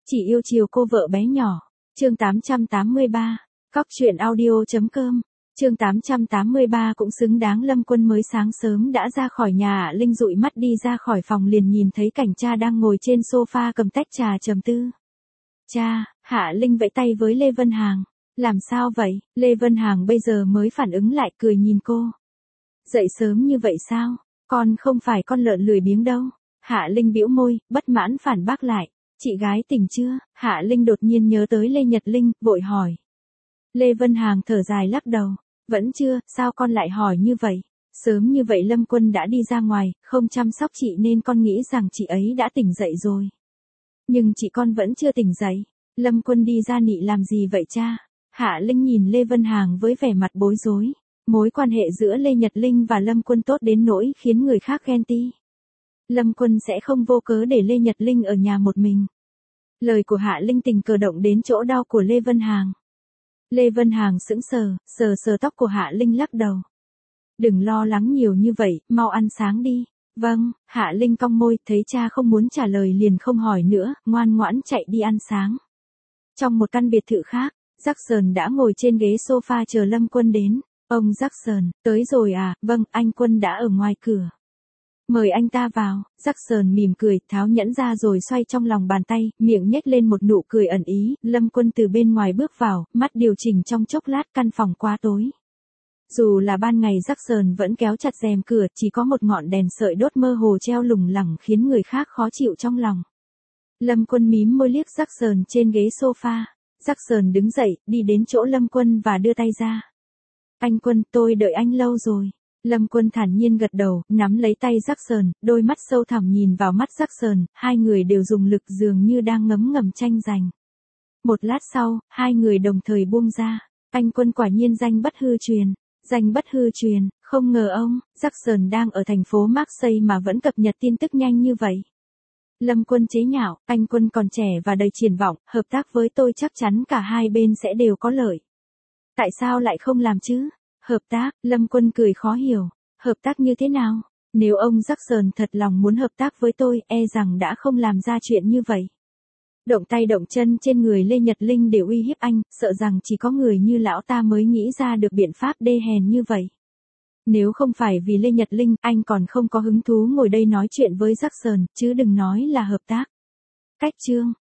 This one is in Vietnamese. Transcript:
Chỉ yêu chiều cô vợ bé nhỏ. Chương 883. Cóc truyện audio.com. Chương 883 cũng xứng đáng. Lâm Quân mới sáng sớm đã ra khỏi nhà. Linh dụi mắt đi ra khỏi phòng liền nhìn thấy cảnh cha đang ngồi trên sofa cầm tách trà trầm tư. Cha, Hạ Linh vẫy tay với Lê Vân Hàng. Làm sao vậy? Lê Vân Hàng bây giờ mới phản ứng lại, cười nhìn cô. Dậy sớm như vậy sao? Con không phải con lợn lười biếng đâu. Hạ Linh bĩu môi, bất mãn phản bác lại. Chị gái tỉnh chưa? Hạ Linh đột nhiên nhớ tới Lê Nhật Linh, vội hỏi. Lê Vân Hàng thở dài lắc đầu. Vẫn chưa, sao con lại hỏi như vậy? Sớm như vậy Lâm Quân đã đi ra ngoài, không chăm sóc chị nên con nghĩ rằng chị ấy đã tỉnh dậy rồi. Nhưng chị con vẫn chưa tỉnh dậy. Lâm Quân đi ra nị làm gì vậy cha? Hạ Linh nhìn Lê Vân Hàng với vẻ mặt bối rối. Mối quan hệ giữa Lê Nhật Linh và Lâm Quân tốt đến nỗi khiến người khác ghen tị. Lâm Quân sẽ không vô cớ để Lê Nhật Linh ở nhà một mình. Lời của Hạ Linh tình cờ động đến chỗ đau của Lê Vân Hàng. Lê Vân Hàng sững sờ, sờ tóc của Hạ Linh lắc đầu. Đừng lo lắng nhiều như vậy, mau ăn sáng đi. Vâng, Hạ Linh cong môi, thấy cha không muốn trả lời liền không hỏi nữa, ngoan ngoãn chạy đi ăn sáng. Trong một căn biệt thự khác, Jackson đã ngồi trên ghế sofa chờ Lâm Quân đến. Ông Jackson, tới rồi à? Vâng, anh Quân đã ở ngoài cửa. Mời anh ta vào. Jackson mỉm cười, tháo nhẫn ra rồi xoay trong lòng bàn tay, miệng nhếch lên một nụ cười ẩn ý. Lâm Quân từ bên ngoài bước vào, mắt điều chỉnh trong chốc lát, căn phòng quá tối. Dù là ban ngày Jackson vẫn kéo chặt rèm cửa, chỉ có một ngọn đèn sợi đốt mơ hồ treo lủng lẳng khiến người khác khó chịu trong lòng. Lâm Quân mím môi liếc Jackson trên ghế sofa. Jackson đứng dậy, đi đến chỗ Lâm Quân và đưa tay ra. Anh Quân, tôi đợi anh lâu rồi. Lâm Quân thản nhiên gật đầu, nắm lấy tay Jackson, đôi mắt sâu thẳm nhìn vào mắt Jackson, hai người đều dùng lực dường như đang ngấm ngầm tranh giành. Một lát sau, hai người đồng thời buông ra. Anh Quân quả nhiên danh bất hư truyền. Danh bất hư truyền, không ngờ ông, Jackson đang ở thành phố Marseille mà vẫn cập nhật tin tức nhanh như vậy. Lâm Quân chế nhạo, anh Quân còn trẻ và đầy triển vọng, hợp tác với tôi chắc chắn cả hai bên sẽ đều có lợi. Tại sao lại không làm chứ? Hợp tác, Lâm Quân cười khó hiểu. Hợp tác như thế nào? Nếu ông Jackson thật lòng muốn hợp tác với tôi, e rằng đã không làm ra chuyện như vậy. Động tay động chân trên người Lê Nhật Linh để uy hiếp anh, sợ rằng chỉ có người như lão ta mới nghĩ ra được biện pháp đê hèn như vậy. Nếu không phải vì Lê Nhật Linh, anh còn không có hứng thú ngồi đây nói chuyện với Jackson, chứ đừng nói là hợp tác. Cách chương,